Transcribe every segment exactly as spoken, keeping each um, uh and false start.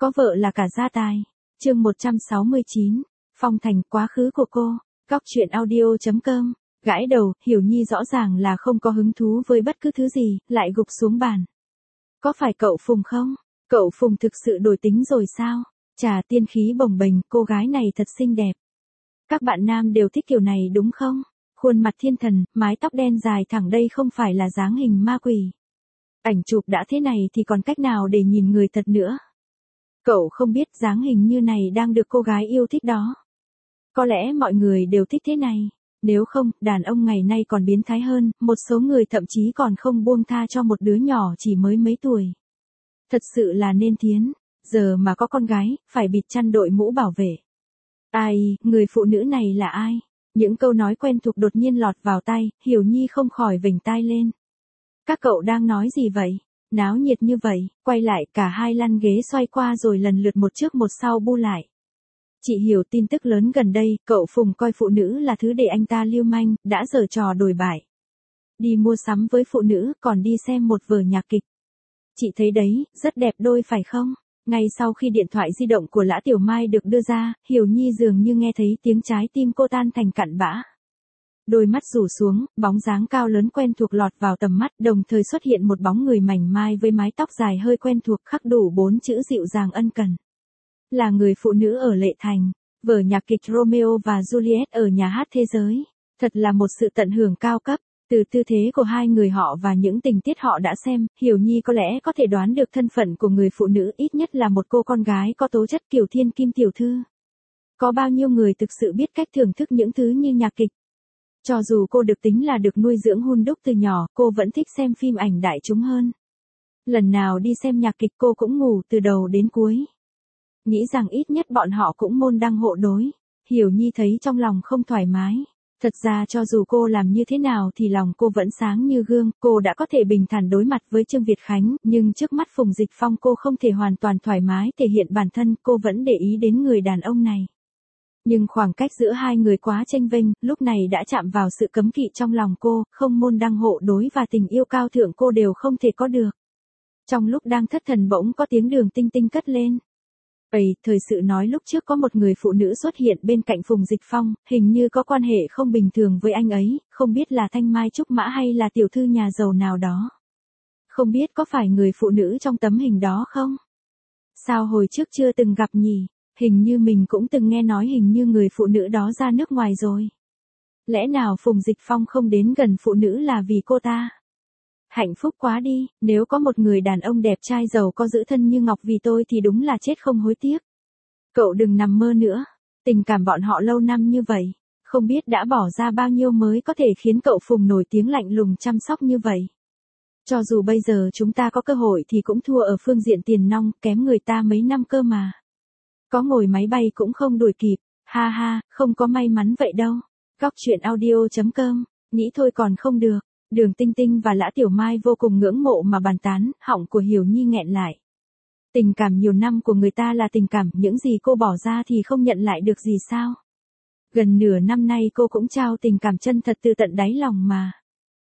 Có vợ là cả gia tài. Chương một trăm sáu mươi chín. Phong Thành, quá khứ của cô. Góc truyện audio chấm com. Gãi đầu, Hiểu Nhi rõ ràng là không có hứng thú với bất cứ thứ gì, lại gục xuống bàn. Có phải cậu Phùng không? Cậu Phùng thực sự đổi tính rồi sao? Chà, tiên khí bồng bềnh, cô gái này thật xinh đẹp. Các bạn nam đều thích kiểu này đúng không? Khuôn mặt thiên thần, mái tóc đen dài thẳng đây không phải là dáng hình ma quỷ. Ảnh chụp đã thế này thì còn cách nào để nhìn người thật nữa? Cậu không biết dáng hình như này đang được cô gái yêu thích đó. Có lẽ mọi người đều thích thế này. Nếu không, đàn ông ngày nay còn biến thái hơn, một số người thậm chí còn không buông tha cho một đứa nhỏ chỉ mới mấy tuổi. Thật sự là nên thiến, giờ mà có con gái, phải bịt chăn đội mũ bảo vệ. Ai, người phụ nữ này là ai? Những câu nói quen thuộc đột nhiên lọt vào tai, Hiểu Nhi không khỏi vểnh tai lên. Các cậu đang nói gì vậy? Náo nhiệt như vậy, quay lại cả hai lăn ghế xoay qua rồi lần lượt một trước một sau bu lại. Chị hiểu tin tức lớn gần đây, cậu Phùng coi phụ nữ là thứ để anh ta lưu manh, đã giở trò đổi bại. Đi mua sắm với phụ nữ, còn đi xem một vở nhạc kịch. Chị thấy đấy, rất đẹp đôi phải không? Ngay sau khi điện thoại di động của Lã Tiểu Mai được đưa ra, Hiểu Nhi dường như nghe thấy tiếng trái tim cô tan thành cặn bã. Đôi mắt rủ xuống, bóng dáng cao lớn quen thuộc lọt vào tầm mắt, đồng thời xuất hiện một bóng người mảnh mai với mái tóc dài hơi quen thuộc khắc đủ bốn chữ dịu dàng ân cần. Là người phụ nữ ở Lệ Thành, vở nhạc kịch Romeo và Juliet ở nhà hát thế giới. Thật là một sự tận hưởng cao cấp, từ tư thế của hai người họ và những tình tiết họ đã xem, Hiểu Nhi có lẽ có thể đoán được thân phận của người phụ nữ ít nhất là một cô con gái có tố chất kiểu thiên kim tiểu thư. Có bao nhiêu người thực sự biết cách thưởng thức những thứ như nhạc kịch. Cho dù cô được tính là được nuôi dưỡng hun đúc từ nhỏ, cô vẫn thích xem phim ảnh đại chúng hơn. Lần nào đi xem nhạc kịch cô cũng ngủ từ đầu đến cuối. Nghĩ rằng ít nhất bọn họ cũng môn đăng hộ đối. Hiểu Nhi thấy trong lòng không thoải mái. Thật ra cho dù cô làm như thế nào thì lòng cô vẫn sáng như gương, cô đã có thể bình thản đối mặt với Trương Việt Khánh, nhưng trước mắt Phùng Dịch Phong cô không thể hoàn toàn thoải mái thể hiện bản thân, cô vẫn để ý đến người đàn ông này. Nhưng khoảng cách giữa hai người quá chênh vênh, lúc này đã chạm vào sự cấm kỵ trong lòng cô, không môn đăng hộ đối và tình yêu cao thượng cô đều không thể có được. Trong lúc đang thất thần bỗng có tiếng Đường Tinh Tinh cất lên. Ây, thời sự nói lúc trước có một người phụ nữ xuất hiện bên cạnh Phùng Dịch Phong, hình như có quan hệ không bình thường với anh ấy, không biết là Thanh Mai Trúc Mã hay là tiểu thư nhà giàu nào đó. Không biết có phải người phụ nữ trong tấm hình đó không? Sao hồi trước chưa từng gặp nhỉ? Hình như mình cũng từng nghe nói hình như người phụ nữ đó ra nước ngoài rồi. Lẽ nào Phùng Dịch Phong không đến gần phụ nữ là vì cô ta? Hạnh phúc quá đi, nếu có một người đàn ông đẹp trai giàu có giữ thân như ngọc vì tôi thì đúng là chết không hối tiếc. Cậu đừng nằm mơ nữa, tình cảm bọn họ lâu năm như vậy, không biết đã bỏ ra bao nhiêu mới có thể khiến cậu Phùng nổi tiếng lạnh lùng chăm sóc như vậy. Cho dù bây giờ chúng ta có cơ hội thì cũng thua ở phương diện tiền nong, kém người ta mấy năm cơ mà. Có ngồi máy bay cũng không đuổi kịp, ha ha, không có may mắn vậy đâu. Góc truyện audio chấm com, nghĩ thôi còn không được. Đường Tinh Tinh và Lã Tiểu Mai vô cùng ngưỡng mộ mà bàn tán, họng của Hiểu Nhi nghẹn lại. Tình cảm nhiều năm của người ta là tình cảm, những gì cô bỏ ra thì không nhận lại được gì sao? Gần nửa năm nay cô cũng trao tình cảm chân thật từ tận đáy lòng mà.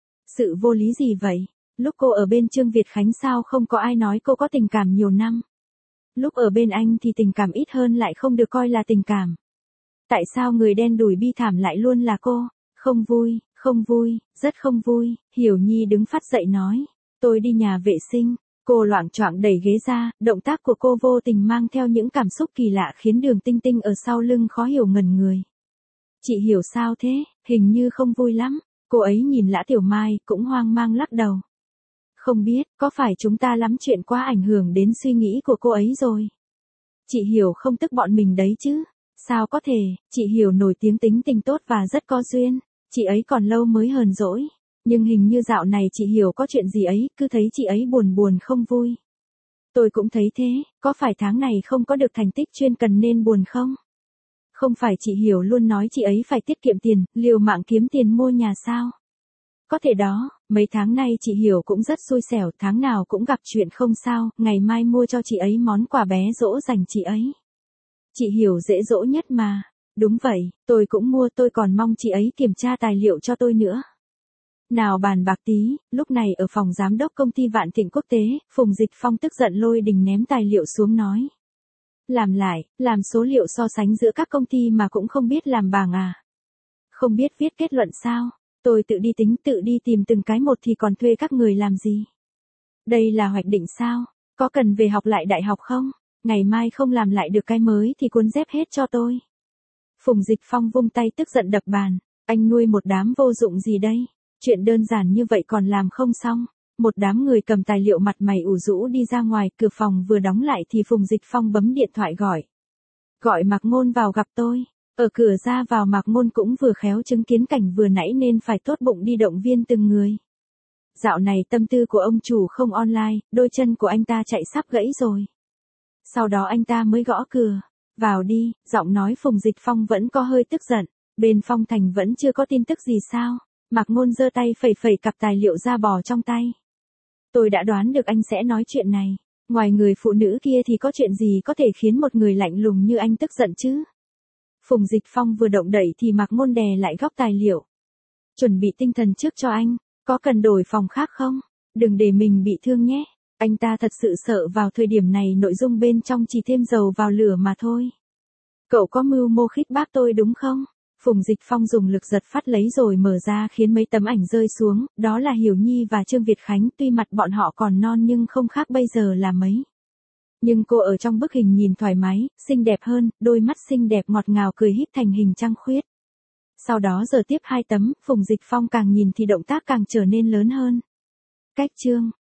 Sự vô lý gì vậy? Lúc cô ở bên Trương Việt Khánh sao không có ai nói cô có tình cảm nhiều năm? Lúc ở bên anh thì tình cảm ít hơn lại không được coi là tình cảm. Tại sao người đen đủi bi thảm lại luôn là cô? Không vui, không vui, rất không vui. Hiểu Nhi đứng phát dậy nói. Tôi đi nhà vệ sinh. Cô loạng choạng đẩy ghế ra, động tác của cô vô tình mang theo những cảm xúc kỳ lạ khiến Đường Tinh Tinh ở sau lưng khó hiểu ngẩn người. Chị Hiểu sao thế, hình như không vui lắm. Cô ấy nhìn Lã Tiểu Mai cũng hoang mang lắc đầu. Không biết, có phải chúng ta lắm chuyện quá ảnh hưởng đến suy nghĩ của cô ấy rồi? Chị Hiểu không tức bọn mình đấy chứ? Sao có thể, chị Hiểu nổi tiếng tính tình tốt và rất có duyên. Chị ấy còn lâu mới hờn dỗi. Nhưng hình như dạo này chị Hiểu có chuyện gì ấy, cứ thấy chị ấy buồn buồn không vui. Tôi cũng thấy thế, có phải tháng này không có được thành tích chuyên cần nên buồn không? Không phải chị Hiểu luôn nói chị ấy phải tiết kiệm tiền, liều mạng kiếm tiền mua nhà sao? Có thể đó, mấy tháng nay chị Hiểu cũng rất xui xẻo, tháng nào cũng gặp chuyện không sao, ngày mai mua cho chị ấy món quà bé dỗ dành chị ấy. Chị Hiểu dễ dỗ nhất mà. Đúng vậy, tôi cũng mua, tôi còn mong chị ấy kiểm tra tài liệu cho tôi nữa. Nào bàn bạc tí, lúc này ở phòng giám đốc công ty Vạn Thịnh Quốc tế, Phùng Dịch Phong tức giận lôi đình ném tài liệu xuống nói. Làm lại, làm số liệu so sánh giữa các công ty mà cũng không biết làm bảng à? Không biết viết kết luận sao? Tôi tự đi tính tự đi tìm từng cái một thì còn thuê các người làm gì? Đây là hoạch định sao? Có cần về học lại đại học không? Ngày mai không làm lại được cái mới thì cuốn dép hết cho tôi. Phùng Dịch Phong vung tay tức giận đập bàn. Anh nuôi một đám vô dụng gì đây? Chuyện đơn giản như vậy còn làm không xong. Một đám người cầm tài liệu mặt mày ủ rũ đi ra ngoài, cửa phòng vừa đóng lại thì Phùng Dịch Phong bấm điện thoại gọi. Gọi Mạc Ngôn vào gặp tôi. Ở cửa ra vào Mạc Ngôn cũng vừa khéo chứng kiến cảnh vừa nãy nên phải tốt bụng đi động viên từng người. Dạo này tâm tư của ông chủ không online, đôi chân của anh ta chạy sắp gãy rồi. Sau đó anh ta mới gõ cửa. Vào đi, giọng nói Phùng Dịch Phong vẫn có hơi tức giận. Bên Phong Thành vẫn chưa có tin tức gì sao? Mạc Ngôn giơ tay phẩy phẩy cặp tài liệu ra bò trong tay. Tôi đã đoán được anh sẽ nói chuyện này. Ngoài người phụ nữ kia thì có chuyện gì có thể khiến một người lạnh lùng như anh tức giận chứ? Phùng Dịch Phong vừa động đẩy thì Mạc Ngôn đè lại góc tài liệu. Chuẩn bị tinh thần trước cho anh. Có cần đổi phòng khác không? Đừng để mình bị thương nhé. Anh ta thật sự sợ vào thời điểm này nội dung bên trong chỉ thêm dầu vào lửa mà thôi. Cậu có mưu mô khích bác tôi đúng không? Phùng Dịch Phong dùng lực giật phát lấy rồi mở ra khiến mấy tấm ảnh rơi xuống, đó là Hiểu Nhi và Trương Việt Khánh, tuy mặt bọn họ còn non nhưng không khác bây giờ là mấy. Nhưng cô ở trong bức hình nhìn thoải mái, xinh đẹp hơn, đôi mắt xinh đẹp ngọt ngào cười híp thành hình trăng khuyết. Sau đó giờ tiếp hai tấm, Phùng Dịch Phong càng nhìn thì động tác càng trở nên lớn hơn. Cách chương